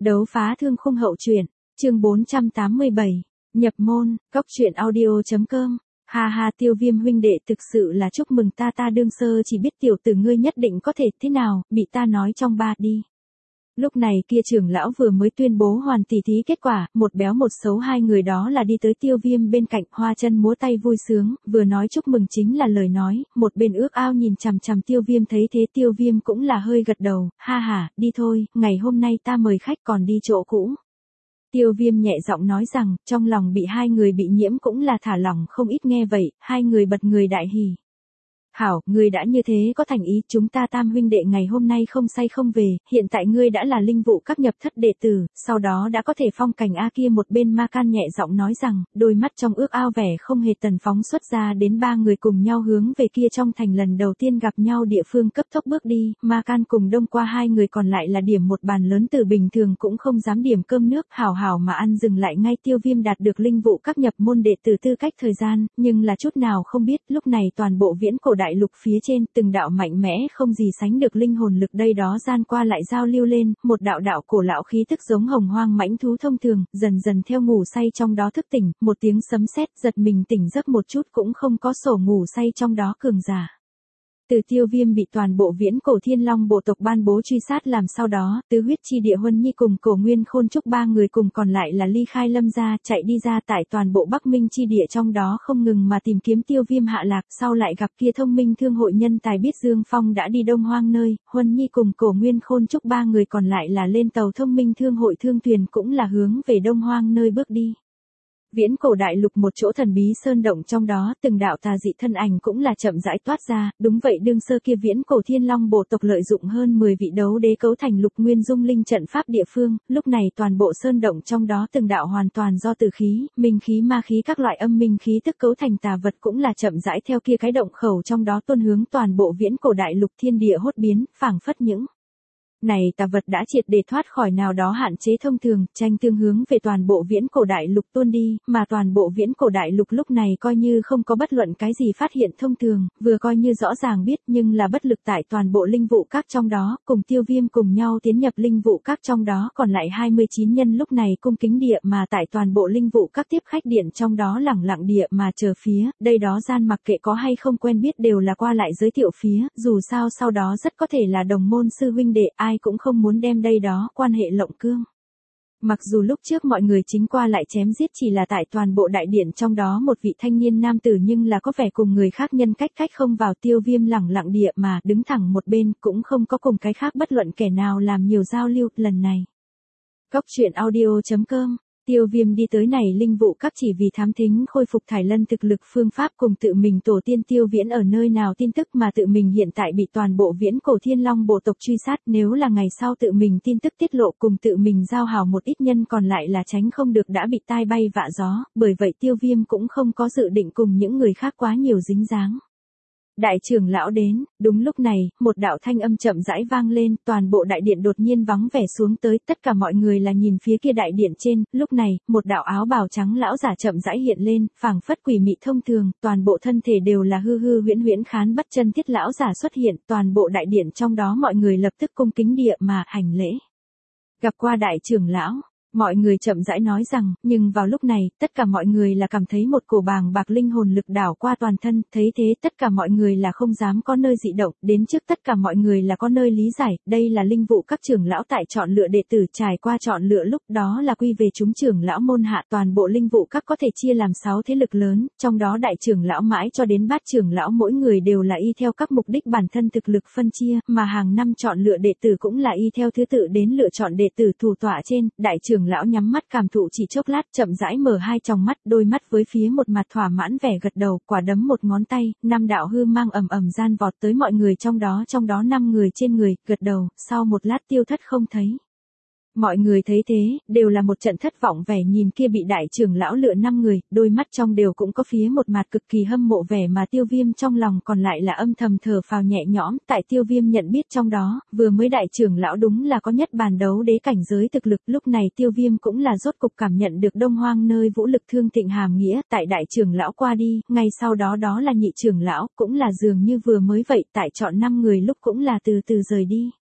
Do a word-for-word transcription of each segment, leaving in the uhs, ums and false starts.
Đấu phá thương khung hậu truyện, chương bốn trăm tám mươi bảy, nhập môn, cốc truyện audio chấm com. Ha ha, Tiêu Viêm huynh đệ, thực sự là chúc mừng ta ta đương sơ chỉ biết tiểu tử ngươi nhất định có thể thế nào, bị ta nói trong ba đi. Lúc này kia trưởng lão vừa mới tuyên bố hoàn tỷ thí kết quả, một béo một xấu hai người đó là đi tới Tiêu Viêm bên cạnh, hoa chân múa tay vui sướng, vừa nói chúc mừng chính là lời nói, một bên ước ao nhìn chằm chằm Tiêu Viêm, thấy thế Tiêu Viêm cũng là hơi gật đầu, ha ha, đi thôi, ngày hôm nay ta mời khách còn đi chỗ cũ. Tiêu Viêm nhẹ giọng nói rằng, trong lòng bị hai người bị nhiễm cũng là thả lỏng không ít, nghe vậy, hai người bật người đại hỉ. Hảo, ngươi đã như thế có thành ý, chúng ta tam huynh đệ ngày hôm nay không say không về, hiện tại ngươi đã là linh vụ các nhập thất đệ tử, sau đó đã có thể phong cảnh A. Kia một bên Ma Can nhẹ giọng nói rằng, đôi mắt trong ước ao vẻ không hề tần phóng xuất ra, đến ba người cùng nhau hướng về kia trong thành lần đầu tiên gặp nhau địa phương cấp tốc bước đi, Ma Can cùng Đông Qua hai người còn lại là điểm một bàn lớn từ bình thường cũng không dám điểm cơm nước, hảo hảo mà ăn, dừng lại ngay Tiêu Viêm đạt được linh vụ các nhập môn đệ tử tư cách thời gian, nhưng là chút nào không biết, lúc này toàn bộ viễn cổ đại lục phía trên, từng đạo mạnh mẽ không gì sánh được linh hồn lực đây đó gian qua lại giao lưu lên, một đạo đạo cổ lão khí tức giống hồng hoang mãnh thú thông thường, dần dần theo ngủ say trong đó thức tỉnh, một tiếng sấm sét giật mình tỉnh giấc một chút cũng không có sổ ngủ say trong đó cường giả. Từ Tiêu Viêm bị toàn bộ viễn cổ thiên long bộ tộc ban bố truy sát làm sau đó, tứ huyết chi địa Huân Nhi cùng Cổ Nguyên Khôn Trúc ba người cùng còn lại là ly khai Lâm gia, chạy đi ra tại toàn bộ Bắc Minh chi địa, trong đó không ngừng mà tìm kiếm Tiêu Viêm hạ lạc, sau lại gặp kia thông minh thương hội nhân tài biết Dương Phong đã đi Đông Hoang nơi, Huân Nhi cùng Cổ Nguyên Khôn Trúc ba người còn lại là lên tàu thông minh thương hội thương thuyền cũng là hướng về Đông Hoang nơi bước đi. Viễn cổ đại lục một chỗ thần bí sơn động trong đó, từng đạo tà dị thân ảnh cũng là chậm rãi toát ra, đúng vậy đương sơ kia viễn cổ thiên long bộ tộc lợi dụng hơn mười vị đấu đế cấu thành lục nguyên dung linh trận pháp địa phương, lúc này toàn bộ sơn động trong đó từng đạo hoàn toàn do tử khí, minh khí ma khí các loại âm minh khí tức cấu thành tà vật cũng là chậm rãi theo kia cái động khẩu trong đó tuôn hướng toàn bộ viễn cổ đại lục, thiên địa hốt biến, phảng phất những này tà vật đã triệt để thoát khỏi nào đó hạn chế thông thường, tranh tương hướng về toàn bộ viễn cổ đại lục tuôn đi, mà toàn bộ viễn cổ đại lục lúc này coi như không có bất luận cái gì phát hiện thông thường, vừa coi như rõ ràng biết nhưng là bất lực tại toàn bộ linh vụ các trong đó, cùng Tiêu Viêm cùng nhau tiến nhập linh vụ các trong đó, còn lại hai mươi chín nhân lúc này cung kính địa mà tại toàn bộ linh vụ các tiếp khách điện trong đó lẳng lặng địa mà chờ phía, đây đó gian mặc kệ có hay không quen biết đều là qua lại giới thiệu phía, dù sao sau đó rất có thể là đồng môn sư huynh đệ, ai cũng không muốn đem đây đó quan hệ lộng cương. Mặc dù lúc trước mọi người chính qua lại chém giết chỉ là tại toàn bộ đại điện trong đó một vị thanh niên nam tử, nhưng là có vẻ cùng người khác nhân cách cách không vào, Tiêu Viêm lẳng lặng địa mà đứng thẳng một bên, cũng không có cùng cái khác bất luận kẻ nào làm nhiều giao lưu, lần này. Cốc truyện audio chấm com. Tiêu Viêm đi tới này linh vụ các chỉ vì thám thính khôi phục Thải Lân thực lực phương pháp cùng tự mình tổ tiên Tiêu Viễn ở nơi nào tin tức, mà tự mình hiện tại bị toàn bộ viễn cổ thiên long bộ tộc truy sát, nếu là ngày sau tự mình tin tức tiết lộ cùng tự mình giao hảo một ít nhân còn lại là tránh không được đã bị tai bay vạ gió, bởi vậy Tiêu Viêm cũng không có dự định cùng những người khác quá nhiều dính dáng. Đại trưởng lão đến, đúng lúc này, một đạo thanh âm chậm rãi vang lên, toàn bộ đại điện đột nhiên vắng vẻ xuống tới, tất cả mọi người là nhìn phía kia đại điện trên, lúc này, một đạo áo bào trắng lão giả chậm rãi hiện lên, phảng phất quỷ mị thông thường, toàn bộ thân thể đều là hư hư huyễn huyễn khán bất chân thiết lão giả xuất hiện, toàn bộ đại điện trong đó mọi người lập tức cung kính địa mà hành lễ. Gặp qua đại trưởng lão. Mọi người chậm rãi nói rằng, nhưng vào lúc này, tất cả mọi người là cảm thấy một cổ bàng bạc linh hồn lực đảo qua toàn thân, thấy thế tất cả mọi người là không dám có nơi dị động, đến trước tất cả mọi người là có nơi lý giải, đây là linh vụ các trưởng lão tại chọn lựa đệ tử, trải qua chọn lựa lúc đó là quy về chúng trưởng lão môn hạ, toàn bộ linh vụ các có thể chia làm sáu thế lực lớn, trong đó đại trưởng lão mãi cho đến bát trưởng lão mỗi người đều là y theo các mục đích bản thân thực lực phân chia, mà hàng năm chọn lựa đệ tử cũng là y theo thứ tự đến lựa chọn đệ tử thủ tọa trên, đại trưởng lão nhắm mắt cảm thụ chỉ chốc lát, chậm rãi mở hai tròng mắt, đôi mắt với phía một mặt thỏa mãn vẻ gật đầu, quả đấm một ngón tay, năm đạo hư mang ầm ầm gian vọt tới mọi người trong đó, trong đó năm người trên người, gật đầu, sau một lát tiêu thất không thấy. Mọi người thấy thế, đều là một trận thất vọng vẻ nhìn kia bị đại trưởng lão lựa năm người, đôi mắt trong đều cũng có phía một mặt cực kỳ hâm mộ vẻ mà Tiêu Viêm trong lòng còn lại là âm thầm thở phào nhẹ nhõm, tại Tiêu Viêm nhận biết trong đó, vừa mới đại trưởng lão đúng là có nhất bàn đấu đế cảnh giới thực lực, lúc này Tiêu Viêm cũng là rốt cục cảm nhận được Đông Hoang nơi vũ lực thương thịnh hàm nghĩa, tại đại trưởng lão qua đi, ngay sau đó đó là nhị trưởng lão, cũng là dường như vừa mới vậy, tại chọn năm người lúc cũng là từ từ rời đi.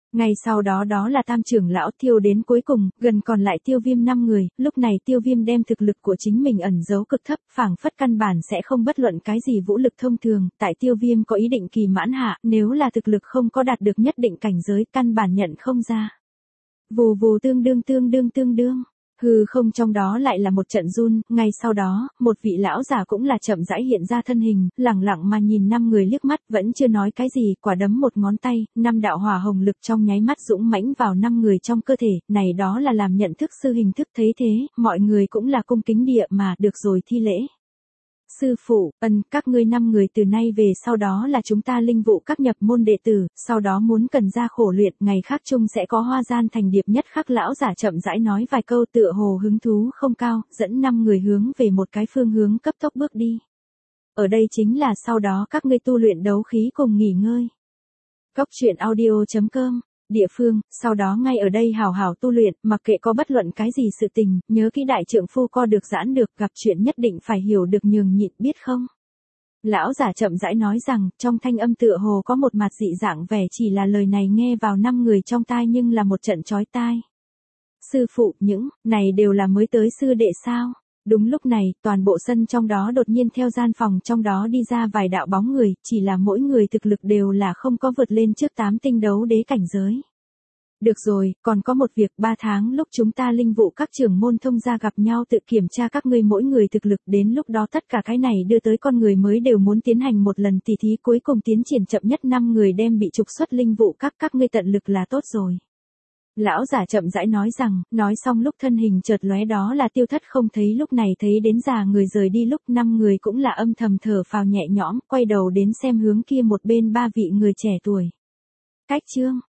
Ngay sau đó đó là tam trưởng lão Tiêu đến cuối cùng, gần còn lại Tiêu Viêm năm người, lúc này Tiêu Viêm đem thực lực của chính mình ẩn giấu cực thấp, phảng phất căn bản sẽ không bất luận cái gì vũ lực thông thường, tại Tiêu Viêm có ý định kỳ mãn hạ, nếu là thực lực không có đạt được nhất định cảnh giới, căn bản nhận không ra. Vù vù tương đương tương đương tương đương. Hư không trong đó lại là một trận run, ngay sau đó, một vị lão giả cũng là chậm rãi hiện ra thân hình, lẳng lặng mà nhìn năm người liếc mắt, vẫn chưa nói cái gì, quả đấm một ngón tay, năm đạo hỏa hồng lực trong nháy mắt dũng mãnh vào năm người trong cơ thể, này đó là làm nhận thức sư hình thức thấy thế, mọi người cũng là cung kính địa mà, được rồi thi lễ. Sư phụ, ân, các ngươi năm người từ nay về sau đó là chúng ta linh vụ các nhập môn đệ tử, sau đó muốn cần ra khổ luyện, ngày khác chung sẽ có hoa gian thành điệp nhất khắc lão giả chậm rãi nói vài câu tựa hồ hứng thú không cao, dẫn năm người hướng về một cái phương hướng cấp tốc bước đi. Ở đây chính là sau đó các ngươi tu luyện đấu khí cùng nghỉ ngơi. Cốc truyện audio chấm com Địa phương, sau đó ngay ở đây hào hào tu luyện, mặc kệ có bất luận cái gì sự tình, nhớ kỹ đại trượng phu co được giãn được, gặp chuyện nhất định phải hiểu được nhường nhịn, biết không? Lão giả chậm rãi nói rằng, trong thanh âm tựa hồ có một mặt dị dạng vẻ, chỉ là lời này nghe vào năm người trong tai nhưng là một trận chói tai. Sư phụ, những này đều là mới tới sư đệ sao? Đúng lúc này, toàn bộ sân trong đó đột nhiên theo gian phòng trong đó đi ra vài đạo bóng người, chỉ là mỗi người thực lực đều là không có vượt lên trước tám tinh đấu đế cảnh giới. Được rồi, còn có một việc, ba tháng lúc chúng ta linh vụ các trưởng môn thông gia gặp nhau tự kiểm tra các ngươi mỗi người thực lực, đến lúc đó tất cả cái này đưa tới con người mới đều muốn tiến hành một lần tỉ thí, cuối cùng tiến triển chậm nhất năm người đem bị trục xuất linh vụ các các ngươi tận lực là tốt rồi. Lão giả chậm rãi nói rằng, nói xong lúc thân hình chợt lóe đó là tiêu thất không thấy, lúc này thấy đến già người rời đi, lúc năm người cũng là âm thầm thở phào nhẹ nhõm, quay đầu đến xem hướng kia một bên ba vị người trẻ tuổi. Cách chương